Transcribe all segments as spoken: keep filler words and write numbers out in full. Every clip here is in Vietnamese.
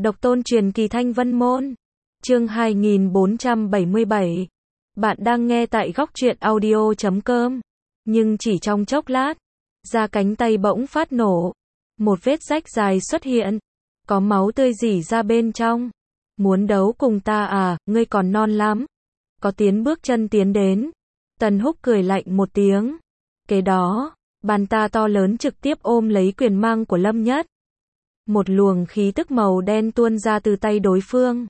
Độc tôn truyền kỳ Thanh Vân Môn. Chương hai nghìn bốn trăm bảy mươi bảy. Bạn đang nghe tại góc truyện audio chấm com. Nhưng chỉ trong chốc lát, da cánh tay bỗng phát nổ. Một vết rách dài xuất hiện. Có máu tươi rỉ ra bên trong. Muốn đấu cùng ta à, ngươi còn non lắm. Có tiếng bước chân tiến đến. Tần Húc cười lạnh một tiếng. Kế đó, bàn ta to lớn trực tiếp ôm lấy quyền mang của Lâm Nhất. Một luồng khí tức màu đen tuôn ra từ tay đối phương.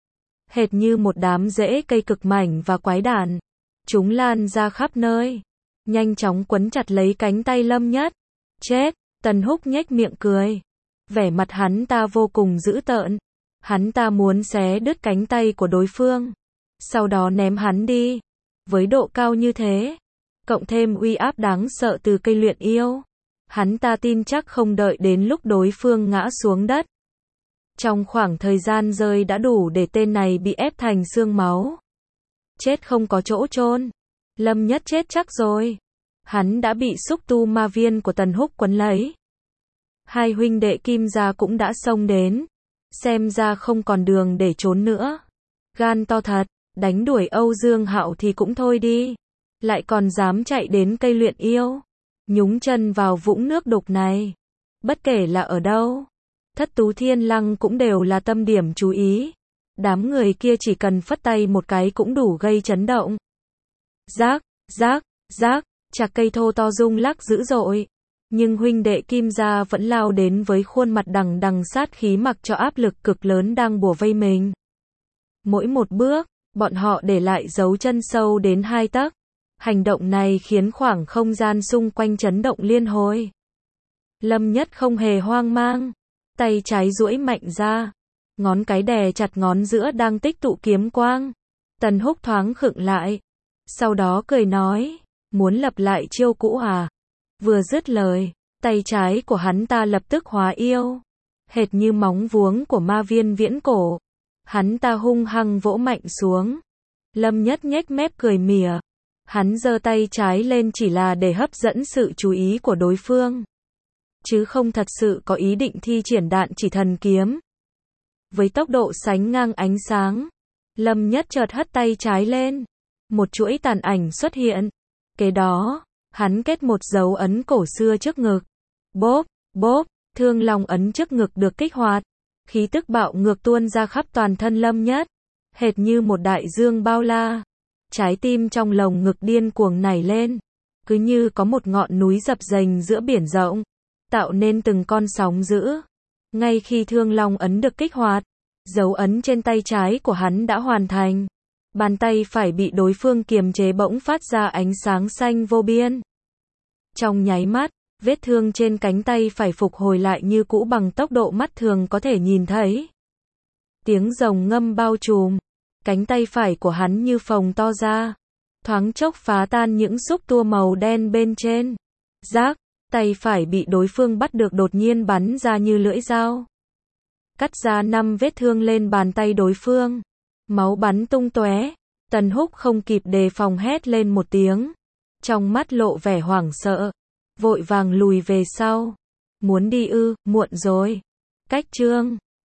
Hệt như một đám rễ cây cực mảnh và quái đản. Chúng lan ra khắp nơi. Nhanh chóng quấn chặt lấy cánh tay Lâm Nhất. Chết, Tần Húc nhếch miệng cười. Vẻ mặt hắn ta vô cùng dữ tợn. Hắn ta muốn xé đứt cánh tay của đối phương. Sau đó ném hắn đi. Với độ cao như thế, cộng thêm uy áp đáng sợ từ cây luyện yêu, hắn ta tin chắc không đợi đến lúc đối phương ngã xuống đất. Trong khoảng thời gian rơi đã đủ để tên này bị ép thành xương máu. Chết không có chỗ chôn. Lâm Nhất chết chắc rồi. Hắn đã bị xúc tu ma viên của Tần Húc quấn lấy. Hai huynh đệ Kim gia cũng đã xông đến. Xem ra không còn đường để trốn nữa. Gan to thật, đánh đuổi Âu Dương Hạo thì cũng thôi đi. Lại còn dám chạy đến cây luyện yêu. Nhúng chân vào vũng nước đục này. Bất kể là ở đâu, Thất Tú Thiên Lăng cũng đều là tâm điểm chú ý. Đám người kia chỉ cần phất tay một cái cũng đủ gây chấn động. Rác, rác, rác, chạc cây thô to rung lắc dữ dội. Nhưng huynh đệ Kim gia vẫn lao đến với khuôn mặt đằng đằng sát khí mặc cho áp lực cực lớn đang bủa vây mình. Mỗi một bước, bọn họ để lại dấu chân sâu đến hai tấc. Hành động này khiến khoảng không gian xung quanh chấn động liên hồi. Lâm Nhất không hề hoang mang. Tay trái duỗi mạnh ra. Ngón cái đè chặt ngón giữa đang tích tụ kiếm quang. Tần Húc thoáng khựng lại. Sau đó cười nói. Muốn lập lại chiêu cũ à? Vừa dứt lời, tay trái của hắn ta lập tức hóa yêu. Hệt như móng vuông của ma viên viễn cổ. Hắn ta hung hăng vỗ mạnh xuống. Lâm Nhất nhếch mép cười mỉa. Hắn giơ tay trái lên chỉ là để hấp dẫn sự chú ý của đối phương. Chứ không thật sự có ý định thi triển đạn chỉ thần kiếm. Với tốc độ sánh ngang ánh sáng, Lâm Nhất chợt hất tay trái lên. Một chuỗi tàn ảnh xuất hiện. Kế đó, hắn kết một dấu ấn cổ xưa trước ngực. Bốp, bốp, thương long ấn trước ngực được kích hoạt. Khí tức bạo ngược tuôn ra khắp toàn thân Lâm Nhất. Hệt như một đại dương bao la. Trái tim trong lồng ngực điên cuồng nảy lên. Cứ như có một ngọn núi dập dềnh giữa biển rộng. Tạo nên từng con sóng dữ. Ngay khi thương long ấn được kích hoạt, dấu ấn trên tay trái của hắn đã hoàn thành. Bàn tay phải bị đối phương kiềm chế bỗng phát ra ánh sáng xanh vô biên. Trong nháy mắt, vết thương trên cánh tay phải phục hồi lại như cũ bằng tốc độ mắt thường có thể nhìn thấy. Tiếng rồng ngâm bao trùm. Cánh tay phải của hắn như phồng to ra. Thoáng chốc phá tan những xúc tua màu đen bên trên. Rác, tay phải bị đối phương bắt được đột nhiên bắn ra như lưỡi dao. Cắt ra năm vết thương lên bàn tay đối phương. Máu bắn tung tóe. Tần Húc không kịp đề phòng hét lên một tiếng. Trong mắt lộ vẻ hoảng sợ. Vội vàng lùi về sau. Muốn đi ư, muộn rồi. Cách chương